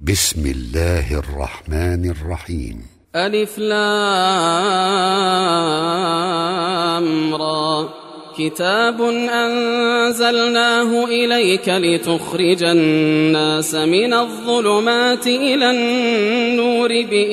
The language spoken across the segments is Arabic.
بسم الله الرحمن الرحيم. ألف لام را. كتاب أنزلناه إليك لتخرج الناس من الظلمات إلى النور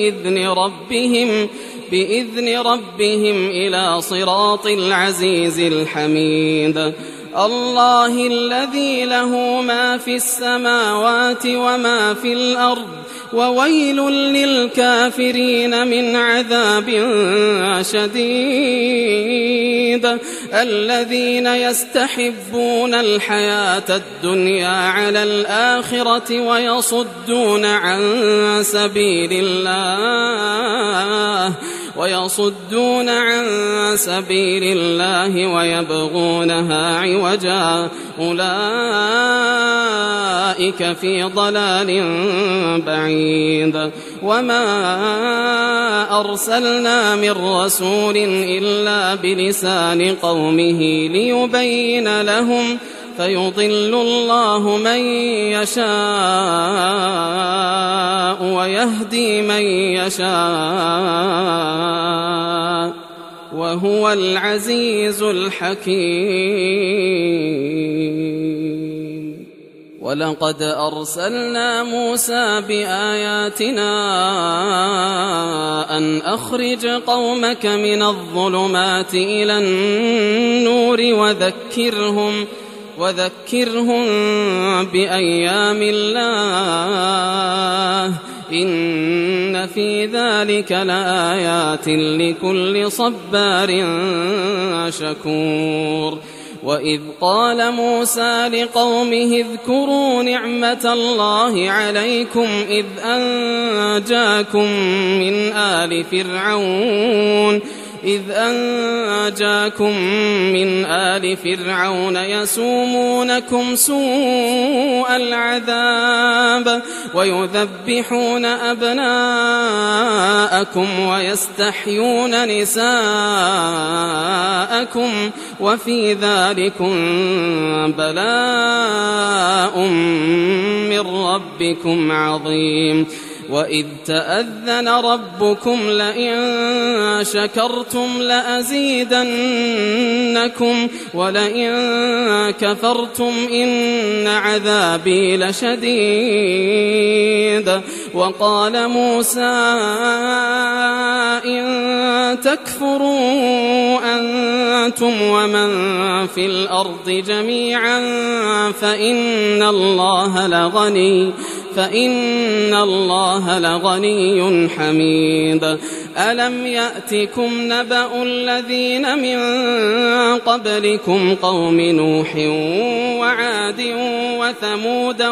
بإذن ربهم إلى صراط العزيز الحميد. الله الذي له ما في السماوات وما في الأرض وويل للكافرين من عذاب شديد. الذين يستحبون الحياة الدنيا على الآخرة ويصدون عن سبيل الله ويبغونها عوجا أولئك في ضلال بعيد. وما أرسلنا من رسول إلا بلسان قومه ليبين لهم فيضل الله من يشاء ويهدي من يشاء وهو العزيز الحكيم. ولقد أرسلنا موسى بآياتنا أن أخرج قومك من الظلمات إلى النور وذكرهم بأيام الله إن في ذلك لآيات لكل صبار شكور. وإذ قال موسى لقومه اذكروا نعمة الله عليكم إذ أنجاكم من آل فرعون يسومونكم سوء العذاب ويذبحون أبناءكم ويستحيون نساءكم وفي ذلكم بلاء من ربكم عظيم. وإذ تأذن ربكم لئن شكرتم لأزيدنكم ولئن كفرتم إن عذابي لشديد. وقال موسى إن تكفروا أنتم ومن في الأرض جميعا فإن الله لغني حميد. ألم يأتكم نبأ الذين من قبلكم قوم نوح وعاد وثمود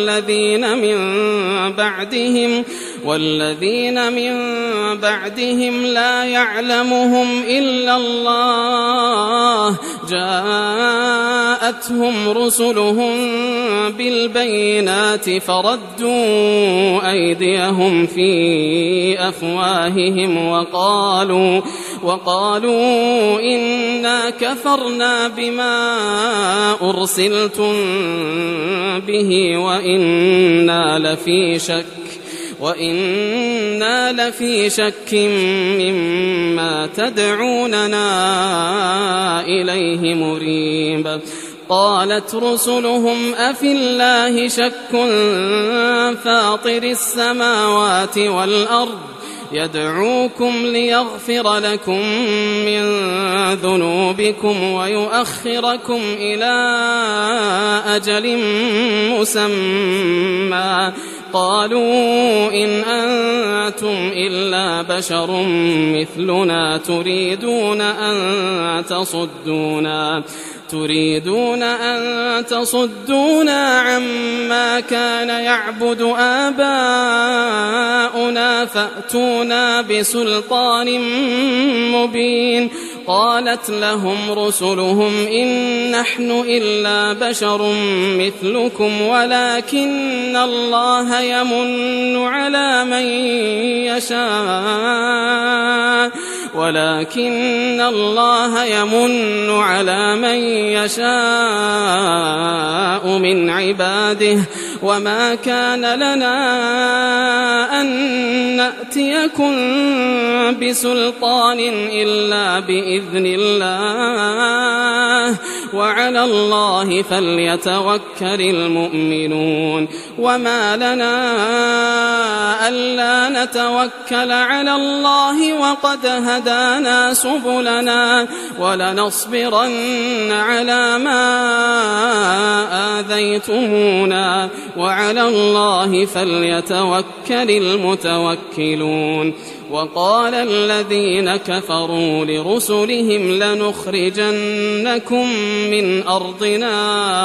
والذين من بعدهم لا يعلمهم إلا الله جاءتهم رسلهم بالبينات فردوا أيديهم في أفواههم وقالوا إنا كفرنا بما أرسلتم به وإنا لفي شك مما تدعوننا إليه مريب. قالت رسلهم أفي الله شك فاطر السماوات والأرض يدعوكم ليغفر لكم من ذنوبكم ويؤخركم إلى أجل مسمى قالوا إن أنتم إلا بشر مثلنا تريدون أن تصدونا عما كان يعبد آباؤنا فأتونا بسلطان مبين. قالت لهم رسلهم إن نحن إلا بشر مثلكم ولكن الله يمن على من يشاء من عباده وما كان لنا أن نأتيكم بسلطان إلا بإذن الله وعلى الله فليتوكل المؤمنون وما لنا ألا نتوكل على الله وقد هدانا سبلنا ولنصبرن على ما آذيتمونا وعلى الله فليتوكل المتوكلون وقال الذين كفروا لرسلهم لنخرجنكم من أرضنا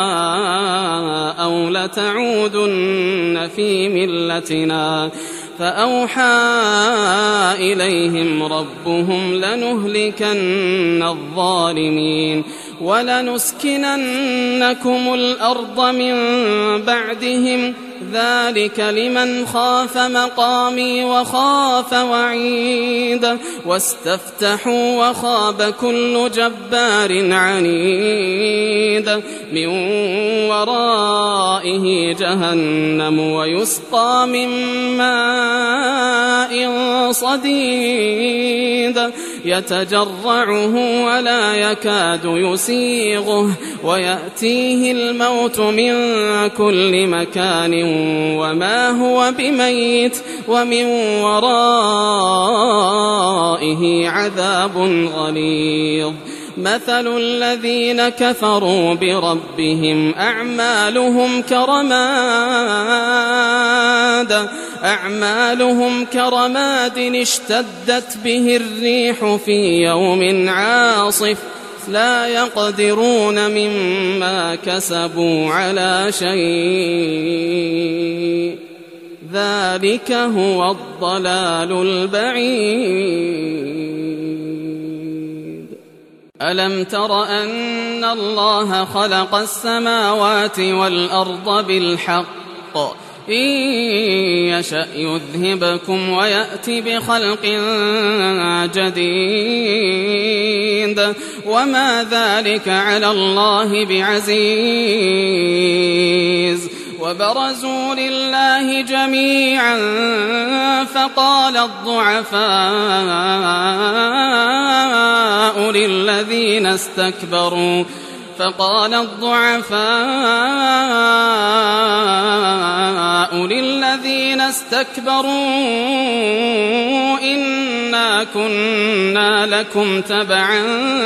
أو لتعودن في ملتنا فأوحى إليهم ربهم لنهلكن الظالمين ولنسكننكم الأرض من بعدهم ذلك لمن خاف مقامي وخاف وعيد واستفتحوا وخاب كل جبار عنيد من ورائه جهنم ويسقى من ماء صديد يتجرعه ولا يكاد يسيغه ويأتيه الموت من كل مكان وما هو بميت ومن ورائه عذاب غليظ مثل الذين كفروا بربهم أعمالهم كرماد اشتدت به الريح في يوم عاصف لا يقدرون مما كسبوا على شيء ذلك هو الضلال البعيد ألم تر أن الله خلق السماوات والأرض بالحق إن يشأ يذهبكم ويأتي بخلق جديد وما ذلك على الله بعزيز وبرزوا لله جميعا فقال الضعفاء للذين استكبروا إنا كنا لكم تبعا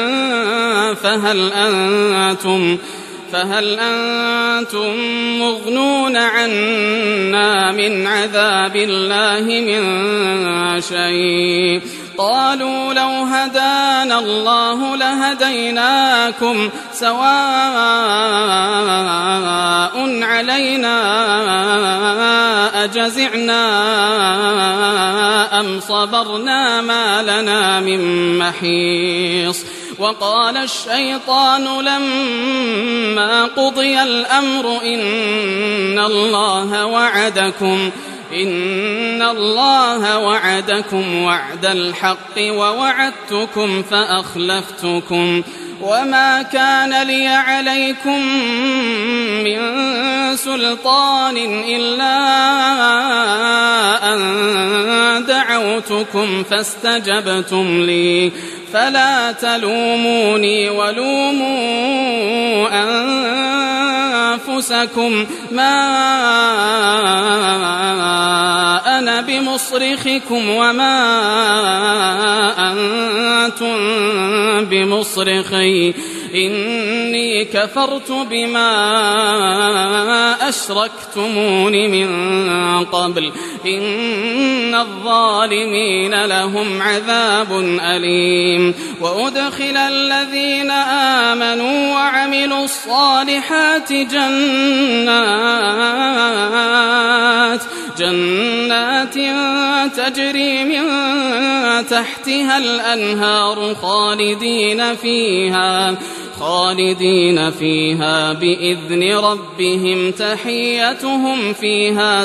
فهل أنتم مغنون عنا من عذاب الله من عليه قالوا لو هدانا الله لهديناكم سواء علينا أجزعنا أم صبرنا ما لنا من محيص. وقال الشيطان لما قضي الأمر إن الله وعدكم وعد الحق ووعدتكم فأخلفتكم وما كان لي عليكم من سلطان إلا أن دعوتكم فاستجبتم لي فلا تلوموني ولوموا أنفسكم ما أنا بمصرخكم وما أنتم بمصرخي إني كفرت بما أشركتمون من قبل إن الظالمين لهم عذاب أليم. وأدخل الذين آمنوا وعملوا الصالحات جنات تجري من تحتها الأنهار خالدين فيها بإذن ربهم تحيتهم فيها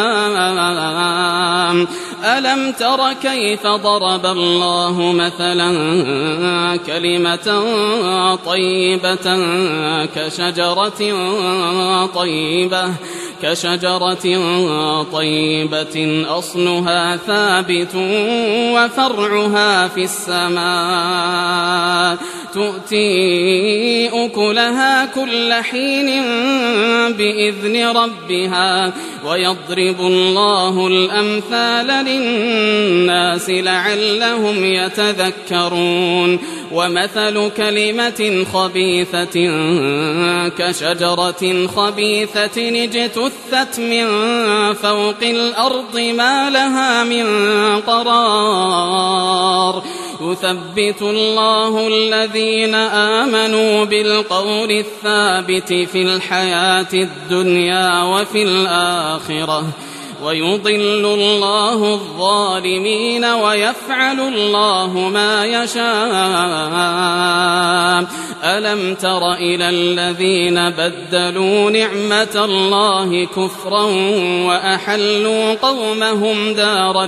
سلام. ألم تر كيف ضرب الله مثلا كلمة طيبة كشجرة طيبة أصلها ثابت وفرعها في السماء تؤتي أكلها كل حين بإذن ربها ويضرب الله الأمثال للناس لعلهم يتذكرون ومثل كلمة خبيثة كشجرة خبيثة اجتثت من فوق الأرض ما لها من قرار يثبت الله الذين آمنوا بالقول الثابت في الحياة الدنيا وفي الآخرة ويضل الله الظالمين ويفعل الله ما يشاء ألم تر إلى الذين بدلوا نعمة الله كفرا وأحلوا قومهم دار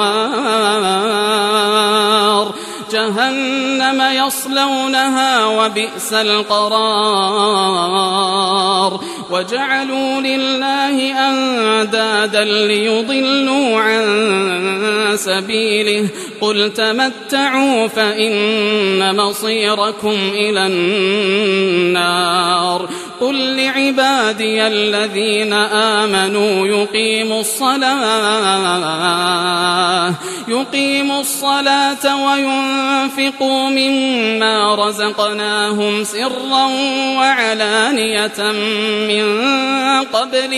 البوار جهنم يصلونها وبئس القرار وجعلوا لله أندادا ليضلوا عن سبيله قل تمتعوا فإن مصيركم إلى النار قل لعبادي الذين آمنوا يقيموا الصلاة وينفقوا مما رزقناهم سرا وعلانية من قبل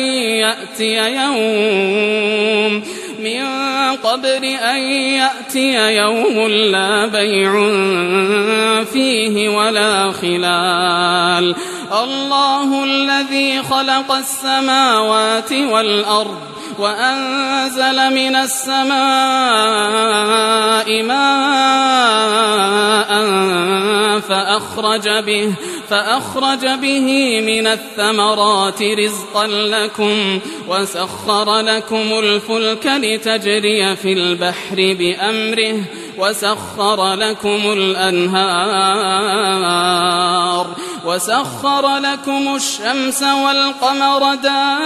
أن يأتي يوم لا بيع فيه ولا خلال الله الذي خلق السماوات والأرض وأنزل من السماء ماء فأخرج به من الثمرات رزقا لكم وسخر لكم الفلك لتجري في البحر بأمره وسخر لكم الأنهار وسخر لكم الشمس والقمر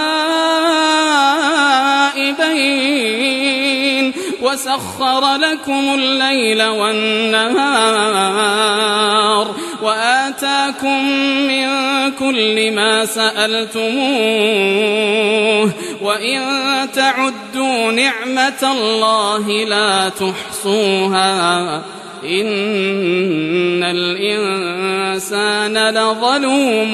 دائبين وسخر لكم الليل والنهار وآتاكم من كل ما سألتموه وإن تعدوا نعمة الله لا تحصوها إن الإنسان لظلوم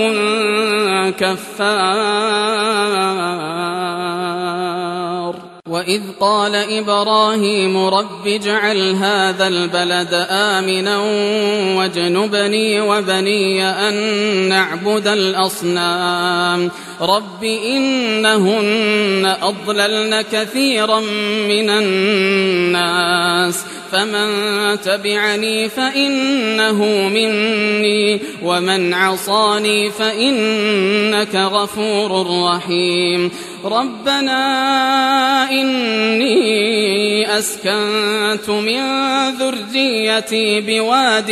كفار وإذ قال إبراهيم رب اجعل هذا البلد آمنا واجنبني وبني أن نعبد الأصنام رب إنهن أضللن كثيرا من الناس فمن تبعني فإنه مني ومن عصاني فإنك غفور رحيم ربنا إني أسكنت من ذريتي بواد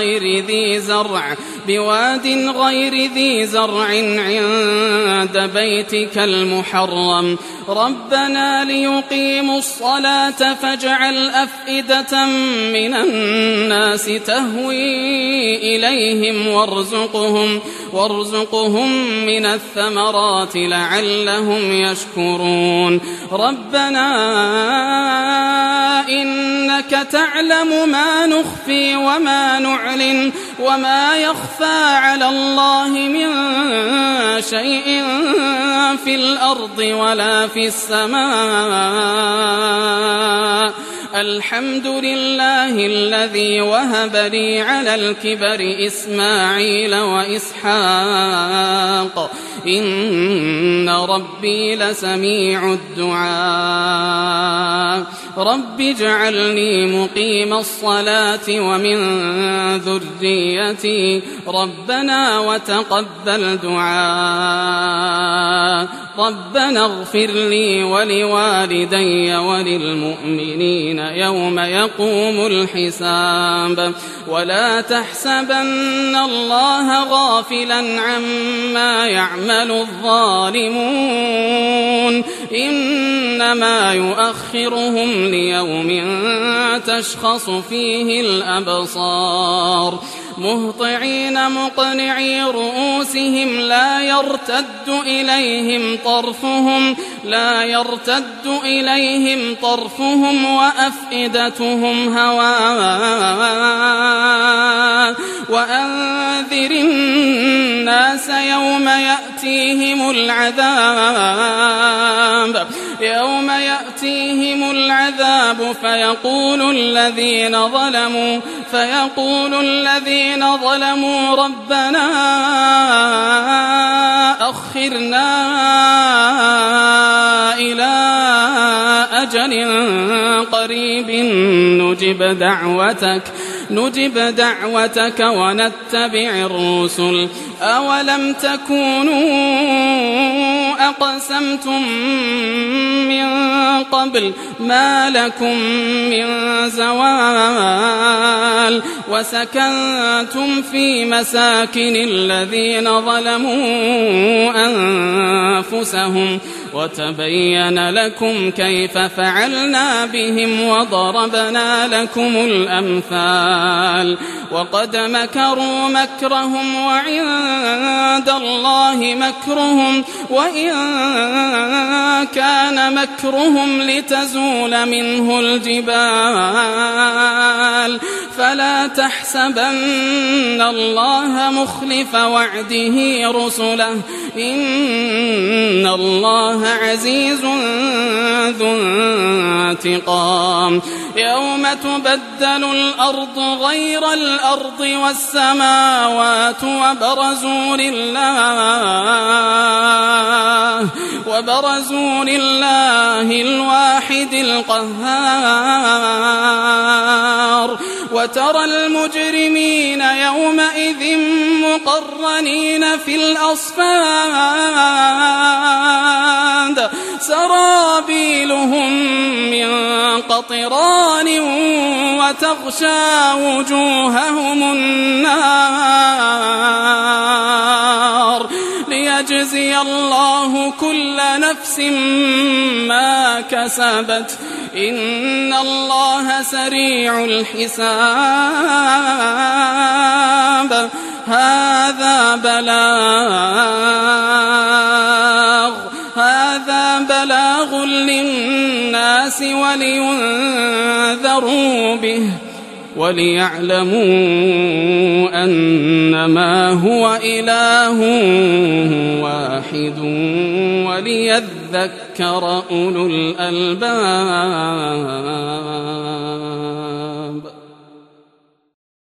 غير ذي زرع عند بيتك المحرم ربنا ليقيموا الصلاة فاجعل أفئدة من الناس تهوي إليهم وارزقهم من الثمرات لعلهم يشكرون ربنا إنك تعلم ما نخفي وما نعلن وما يخفى على الله من شيء في الأرض ولا في السماء الحمد لله الذي وهب لي على الكبر إسماعيل وإسحاق إن ربي لسميع الدعاء رب اجعلني مقيم الصلاة ومن ذريتي ربنا وتقبل دعاء ربنا اغفر لي ولوالدي وللمؤمنين يوم يقوم الحساب ولا تحسبن الله غافلا عما يعمل الظالمون إنما يؤخرهم ليوم تشخص فيه الأبصار مهطعين مقنعي رؤوسهم لا يرتد إليهم طرفهم وأفئدتهم هواء وأنذر الناس يوم يأتيهم العذاب فيقول الذين ظلموا ربنا أخرنا إلى أجل قريب نجب دعوتك ونتبع الرسل أولم تكونوا أقسمتم من قبل ما لكم من زوال وسكنتم في مساكن الذين ظلموا أنفسهم وتبين لكم كيف فعلنا بهم وضربنا لكم الأمثال وقد مكروا مكرهم وعند الله مكرهم وإن كان مكرهم لتزول منه الجبال فلا تحسبن الله مخلف وعده رسله إن الله عزيز ذو انتقام يوم تبدل الأرض غير الأرض والسماوات وبرزوا لله الواحد القهار وترى المجرمين يومئذ مقرنين في الأصفاد سرابيلهم من قطران وتغشى وجوههم النار ليجزي الله كل نفس ما كسبت إن الله سريع الحساب هذا بلاغ للناس ولينذروا به وليعلموا أنما هو إله واحد وليذكر أولو الألباب.